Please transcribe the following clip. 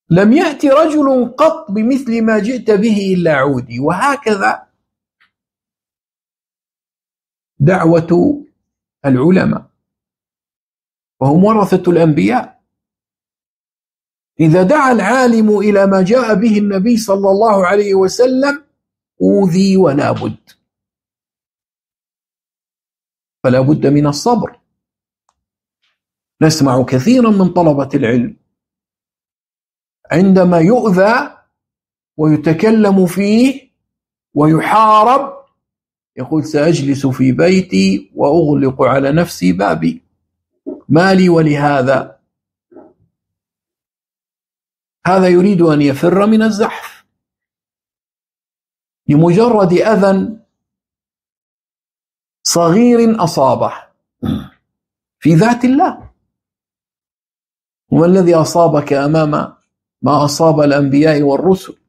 لم يأتي رجل قط بمثل ما جئت به إلا عودي. وهكذا دعوة العلماء، وهم ورثة الأنبياء. إذا دعا العالم إلى ما جاء به النبي صلى الله عليه وسلم أوذي ولا بد، فلا بد من الصبر. نسمع كثيرا من طلبة العلم عندما يؤذى ويتكلم فيه ويحارب يقول سأجلس في بيتي وأغلق على نفسي بابي، ما لي ولهذا. هذا يريد أن يفر من الزحف لمجرد أذى صغير أصابه في ذات الله. وما الذي أصابك أمام ما أصاب الأنبياء والرسل؟